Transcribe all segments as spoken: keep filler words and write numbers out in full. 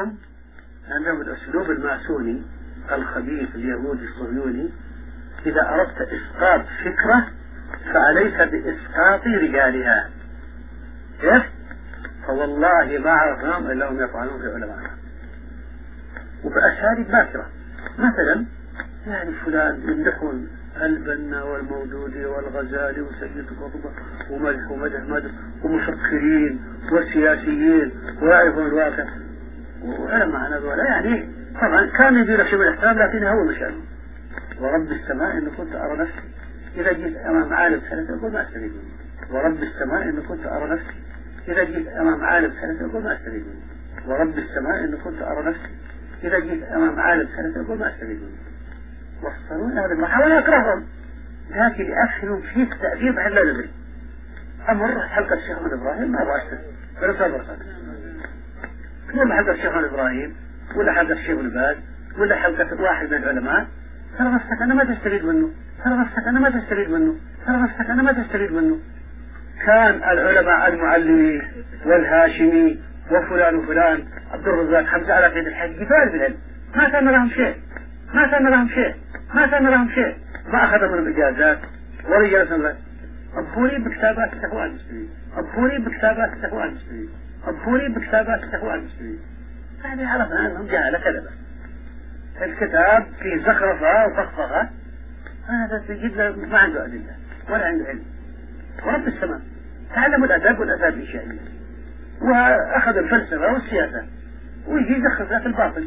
عندهم عندهم الأسلوب الماسوني الخبيث اليهودي الصهيوني. إذا أردت إسقاط فكرة فعليك بإسقاط رجالها. كيف؟ فوالله ما عرفناهم إلا هم يطعنون في علمائنا وبأساليب باكرة. مثلا يعني فلان يمدحون البنا والمودودي والغزالي وسيد قطب ومدح ومدح مدح ومفكرين وسياسيين ويعرفون الواقع وعلماء هذولا، يعني طبعا كان يدير شيء من الاحترام لكن هو مشان. ورب السماء إن كنت أرى نفسي إذا جيت أمام عالم ثلاثة أقول ما أستفيد منه. ورب السماء إن كنت أرى نفسي إذا جيت أمام عالم ثلاثة أقول ما أستفيد منه. ورب السماء إن كنت أرى نفسي إذا جيت أمام عالم ثلاثة أقول ما أستفيد منه. وصلون هذا المحاولة أكرههم لكن يأخذون فيك تأديب عن لا ندري. أمر حلقة الشيخ محمد إبراهيم ما أبغى أستفيد فرصة فرصة كل حلقة الشيخ محمد إبراهيم ولا حلقة الشيخ الباز ولا حلقة واحد من العلماء ترى نفسك أنا ما تستفيد منه، ترى نفسك أنا ما تستفيد منه، ترى نفسك أنا ما تستفيد منه. كان العلماء المعلمي والهاشمي وفلان وفلان عبد الرزاق حمزة على قيد الحج جبال بالعلم ما كان لهم شيء ما كان لهم شيء ما كان لهم شيء ما أخذ منهم إجازات ولا جلس الله. أبهوني بكتابات الإخوان المسلمين، أبهوني بكتابات الإخوان المسلمين، أبهوني بكتابات الإخوان المسلمين. يعني عرفنا أنهم جهلة كذبة. الكتاب فيه زخرفة وفخفخة هذا تجد ما عنده أدلة ولا عنده علم. ورب السماء تعلموا الأدب والأداب الإنشائية وأخذ الفلسفة والسياسة ويجي يزخرف في الباطل.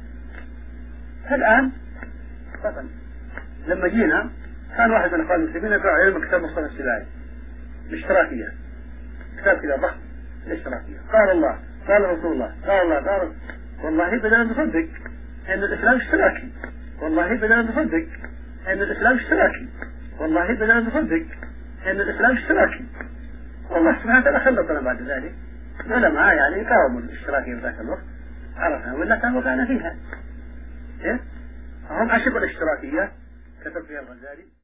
الآن بطل لما جينا كان واحد من الأخوان المسلمين يقرأ علم كتاب مصطفى السباعي الاشتراكية، كتاب كذا ضخم الاشتراكية. قال الله قال رسول الله قال الله قال والله بدنا نصدق أن الإسلام اشتراكي، والله بدنا نصدق أن الإسلام اشتراكي، والله بدنا نصدق أن الإسلام اشتراكي. والله سبحانه وتعالى خلطنا بعد ذلك العلماء يعني قاوموا الاشتراكية في ذاك الوقت عرفنا ولا كان وقعنا فيها. إيه؟ هم عشقوا الاشتراكية كتب فيها الغزالي.